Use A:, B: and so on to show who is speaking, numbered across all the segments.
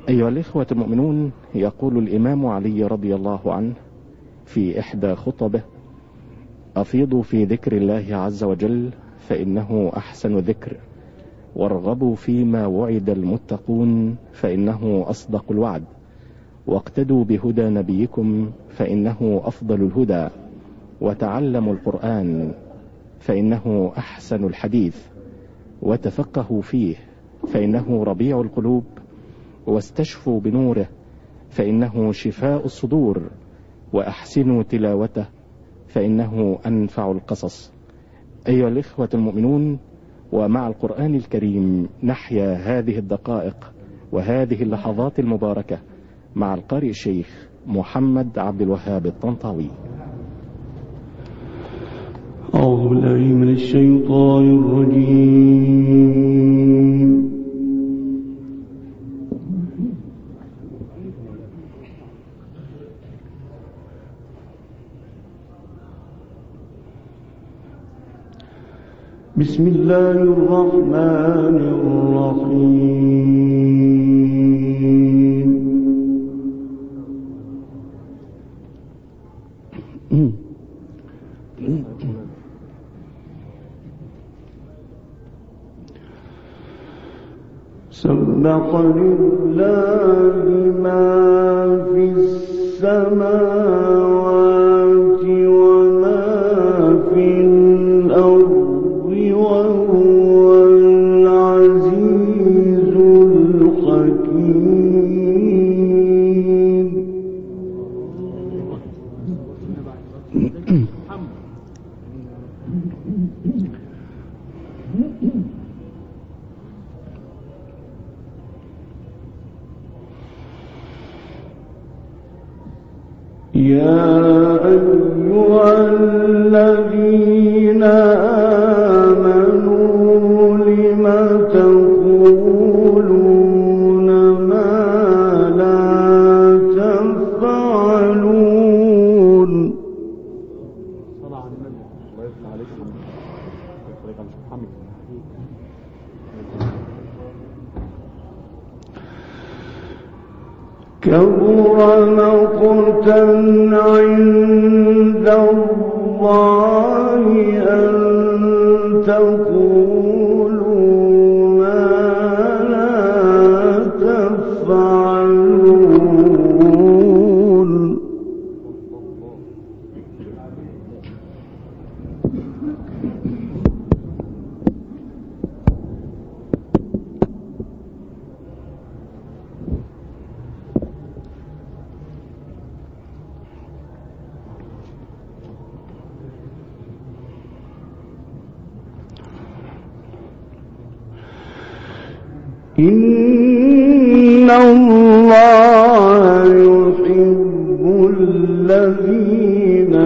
A: أيها الإخوة المؤمنون، يقول الإمام علي رضي الله عنه في إحدى خطبه: أفيضوا في ذكر الله عز وجل فإنه أحسن ذكر، وارغبوا فيما وعد المتقون فإنه أصدق الوعد، واقتدوا بهدى نبيكم فإنه أفضل الهدى، وتعلموا القرآن فإنه أحسن الحديث، وتفقهوا فيه فإنه ربيع القلوب، واستشفوا بنوره فإنه شفاء الصدور، وأحسنوا تلاوته فإنه أنفع القصص. أيها الإخوة المؤمنون، ومع القرآن الكريم نحيا هذه الدقائق وهذه اللحظات المباركة مع القارئ الشيخ محمد عبد الوهاب الطنطاوي.
B: أعوذ بالله من الشيطان الرجيم. بسم الله الرحمن الرحيم. سبح لله ما في السماوات وما في الأرض، وهو العزيز الحكيم. يا أيها الذين آمنوا لم تقولون ما لا تفعلون. كبر مقتا عند الله أن تقولوا ما لا تفعلون. إن الله يحب الذين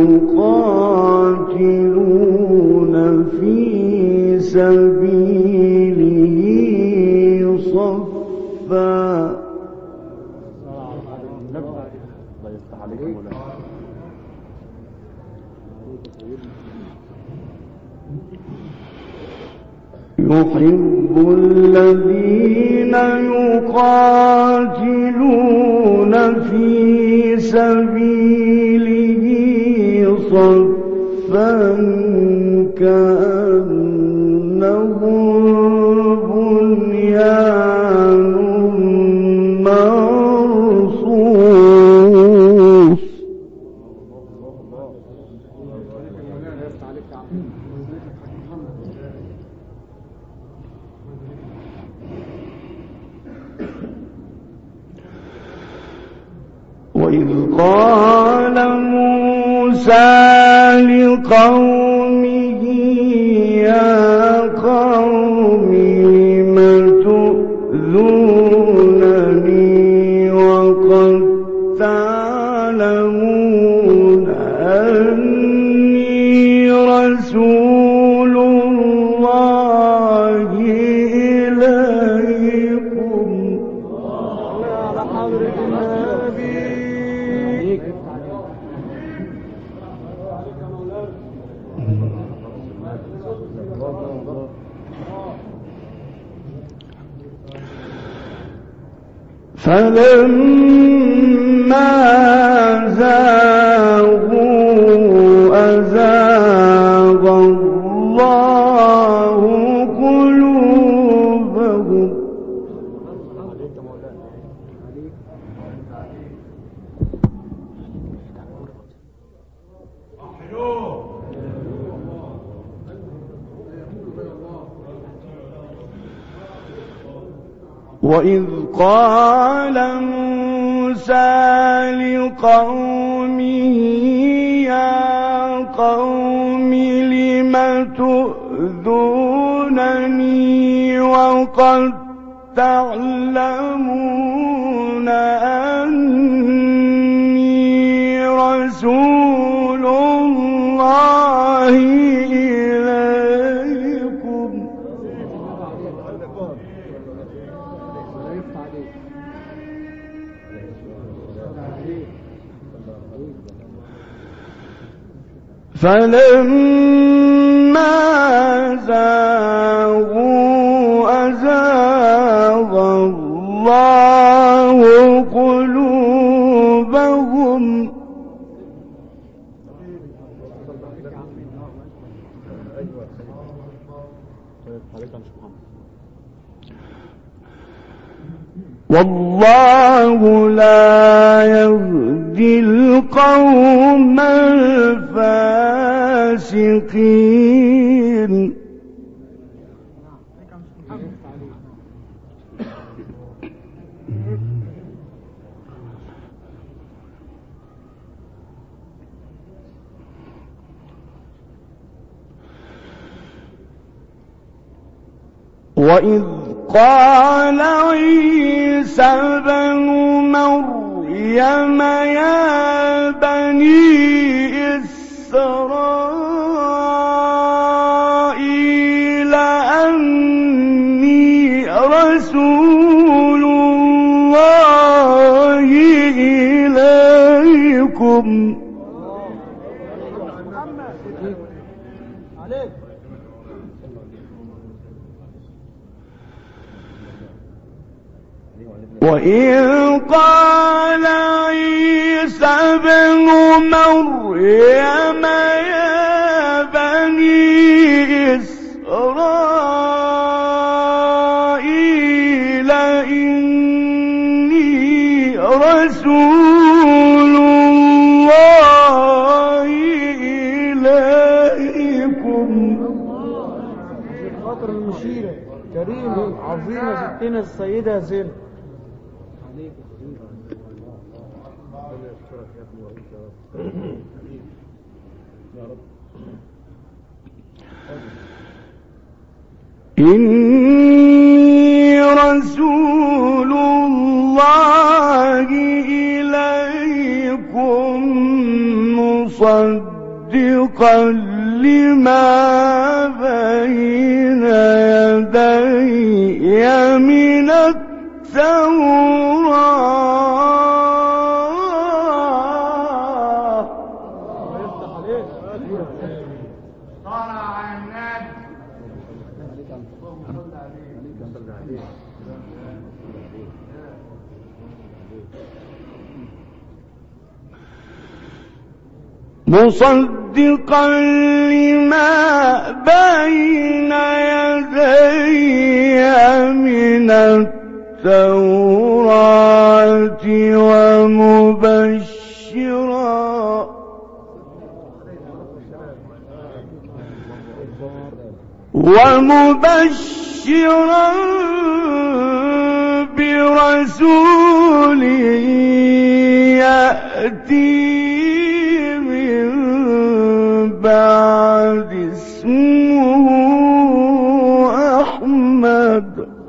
B: يقاتلون في سبيله صفا. يحب الذين يقاتلون في سبيله صفا كأنهم بنيان مرصوص. وإذ قال موسى لقومه يا قوم لم تؤذونني وقد تعلمون أني رسول الله إليكم. على حضرة النبي. فلما زاغوا أزاغ الله قلوبهم وإذ قال موسى لقومه يا قوم لم تؤذونني وقد تعلمون أني رسول الله إليكم فلما زاغوا أزاغ الله قلوبهم والله لا يهدي القوم الفاسقين وإذ قال عيسى ابن مريم يا بني إسرائيل أني رسول الله إليكم وإذ قال عيسى ابن مريم يا بني إسرائيل إني رسول الله إليكم.
C: خاطر المشيرة كريمة عظيمة ستنا السيدة زينب.
B: إني رسول الله إليكم مصدقا لما بين يدي من التوراة. مصدقا لما بين يدي من التوراة ومبشرا برسول يأتي من بعد اسمه أحمد.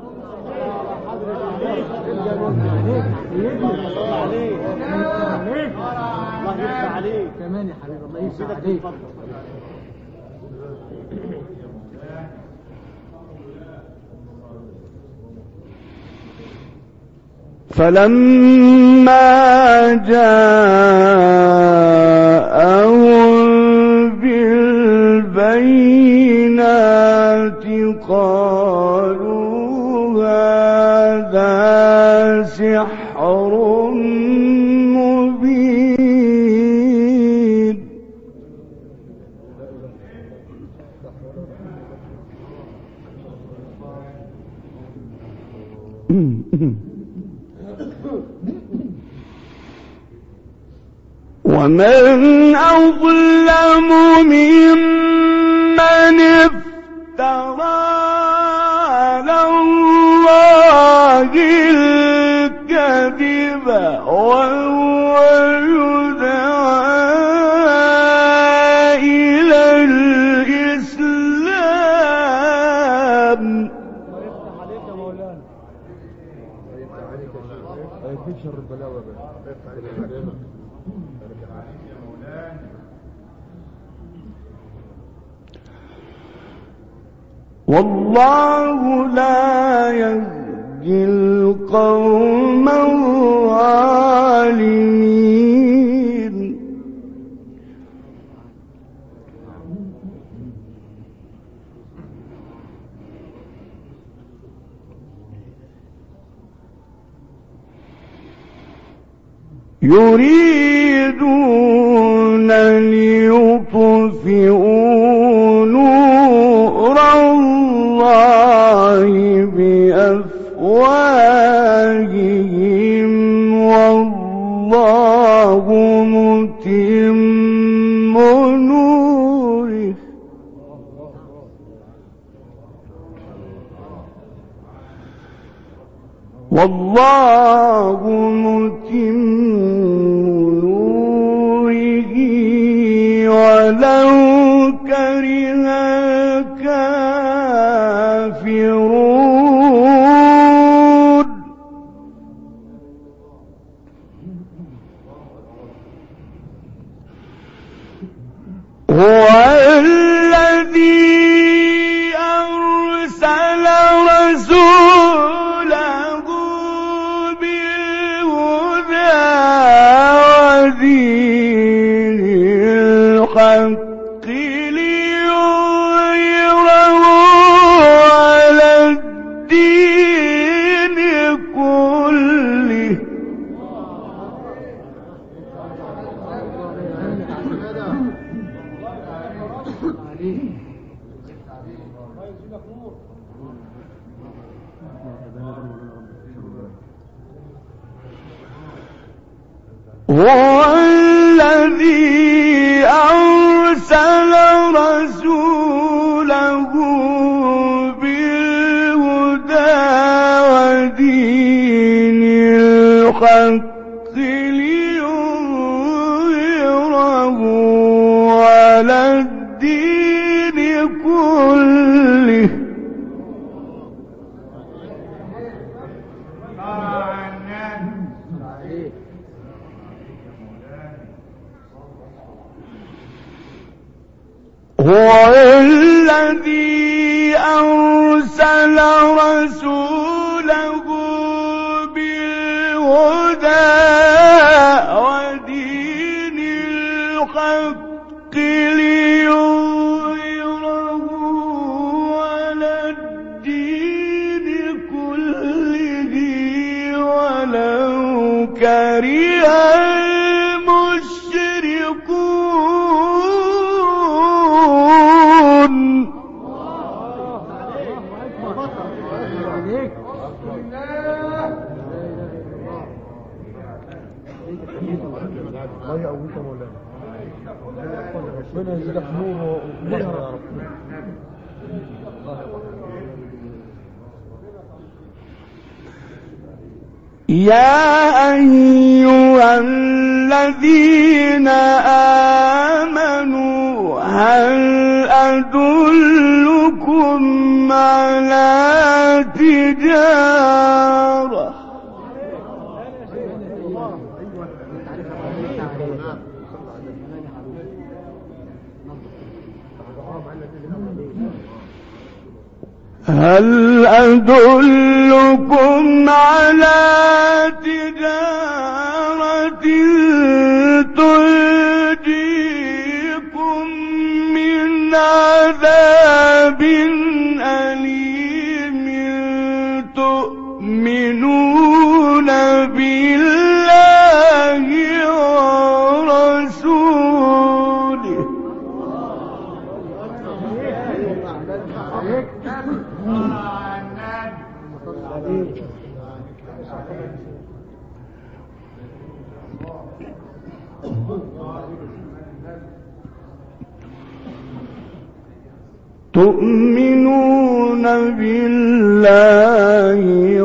B: فلما جاءهم بالبينات قالوا هذا سحر مبين. ومن أظلم ممن افترى على الله الكذب وهو يدعى إلى الإسلام.
C: يفتح عليك يا مولانا، يفتح عليك يا شيخ، يكفيك شر البلاوه بقى. يفتح عليك يا مولانا.
B: والله لا يهدي القوم الظالمين. يريدون ليطفئوا نور الله بأفواههم والله متم نوره والله متم نوره ولو كره الكافرون. هو الذي أرسل رسوله بالهدى ودين الحق ليظهره على الدين كله. هو الذي أرسل رسوله بالهدى ودين الحق ليظهره على الدين كله. هو الذي أرسل رسوله بالهدى ودين الحق ليظهره على الدين كله ولو كره المشركون.
C: الله يقويك يا مولانا، ربنا يزيدك نور ومهر يا رب.
B: يا أيها الذين آمنوا هل أدلكم على تجارة هل أدلكم على تجارة تنجيكم من عذاب أليم تؤمنون تؤمنون بالله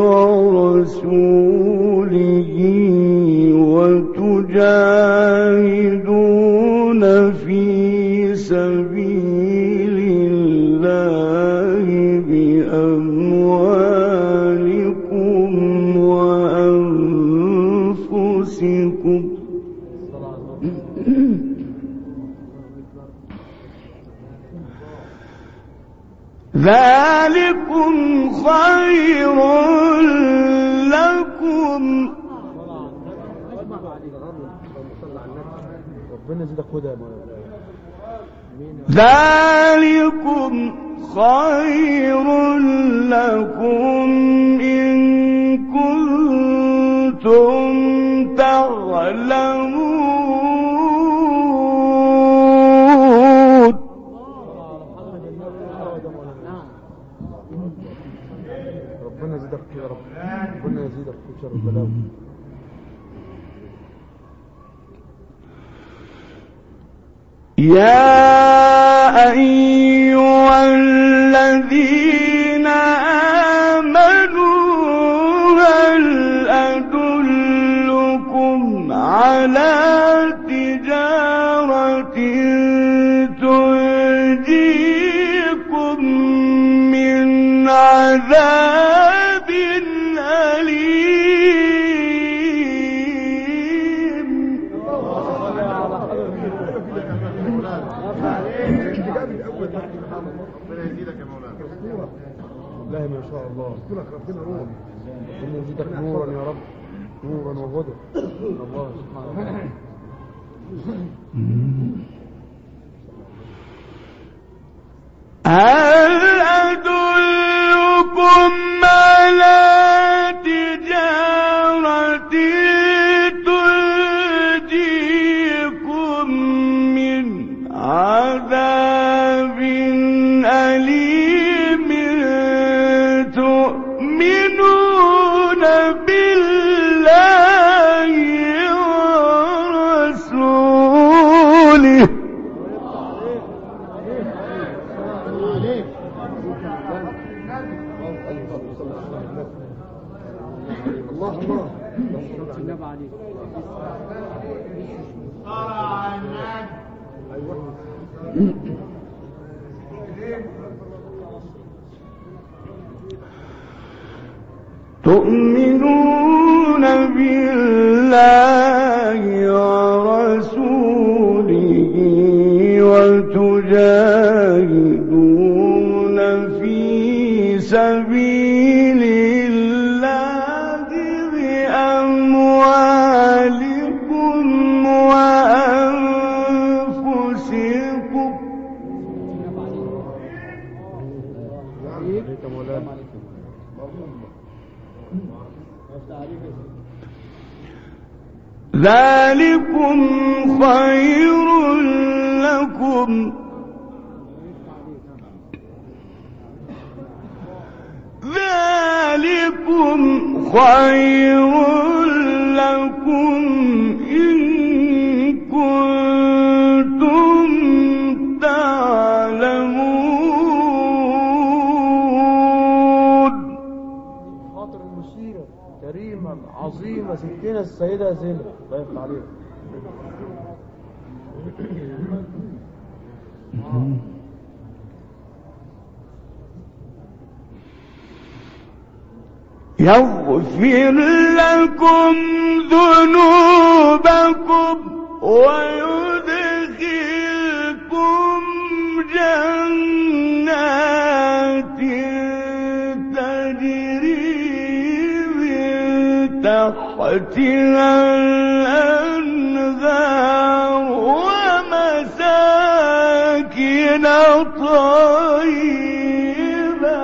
B: ورسوله وتجاهدون في سبيل الله بأموالكم وأنفسكم ذلكم خير لكم. ذلكم خير لكم إن كنتم تعلمون.
C: ربنا يزيدك يا رب، ربنا يزيدك في شر البلاوي.
B: يا أيها الذين آمنوا هل أدلكم على تجارة تنجيكم من عذاب أليم.
C: والله ما شاء الله، ربنا نور، ربنا يزيدك نورا يا رب، نورا وهدى. الله سبحانه وتعالى.
B: هل أدلكم على تجارة تنجيكم من عذاب أليم تؤمنون بالله ورسوله تؤمنون بالله ورسوله وتجاهدون في سبيل الله بأموالكم وأنفسكم. ذلكم خير لكم ذلكم خير لكم إن كنتم تعلمون.
C: خاطر المشيرة كريمة عظيمة ستنا السيدة زينب الله يفتح عليك.
B: يغفر لكم ذنوبكم ويدخلكم جنات تجري من تحتها الأنهار ومساكن طيبة.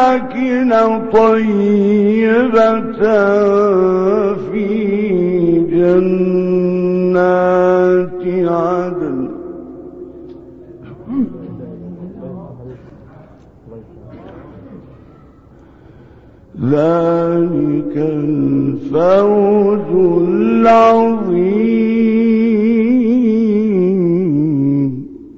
B: ومساكن طيبة في جنات عدن ذلك الفوز العظيم.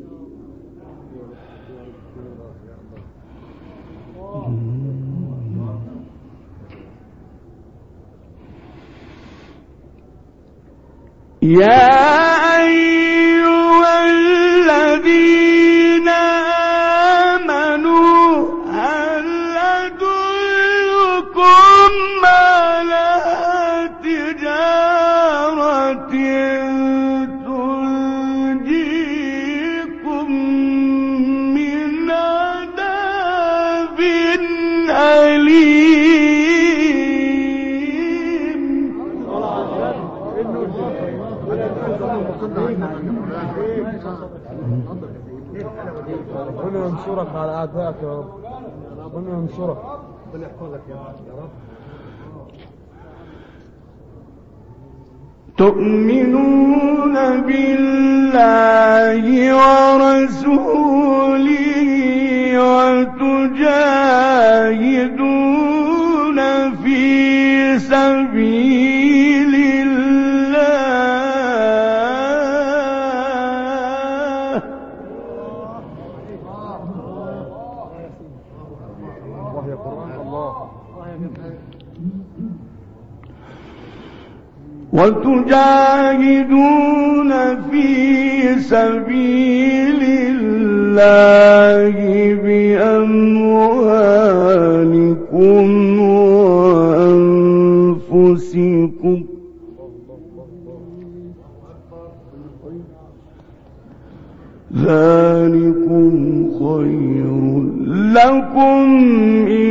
B: يا أيها الذين آمنوا هل أدلكم على تجارة تنجيكم من عذاب أليم.
C: ربنا ينصرك على أعدائك يا رب. ربنا ينصرك. ربنا يحفظك يا رب.
B: تؤمنون بالله ورسوله وتجاهدون في سبيل الله
C: الله يا قرآن الله.
B: وتجاهدون في سبيل الله بأموالكم وأنفسكم ذلكم خير لكم إن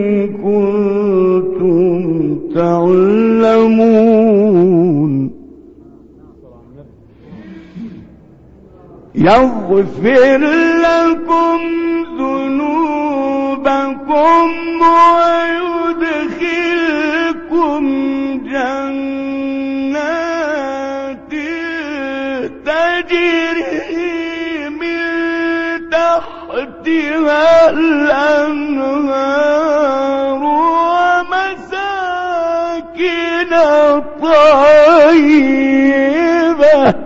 B: كنتم تعلمون. يغفر لكم ذنوبكم ويدخلكم جنات تجري من تحتها الأنهار ومساكن طيبة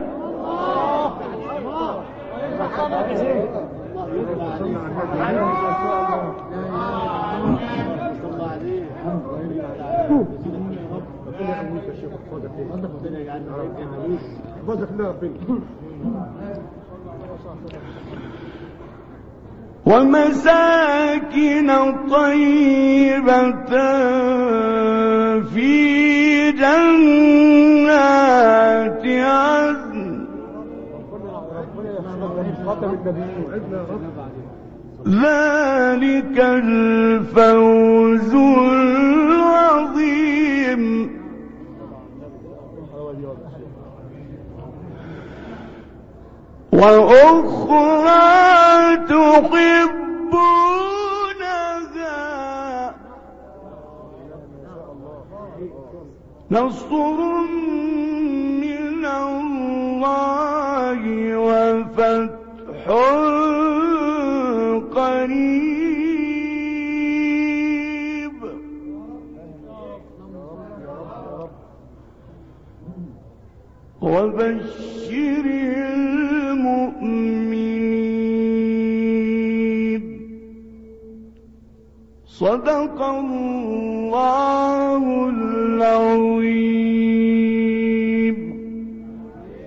B: ومساكن طيبة في جنات عدن ذلك الفوز العظيم. وأخرى تحبونها نصر من الله وفتح قريب. وبشر المؤمنين. صدق الله العظيم.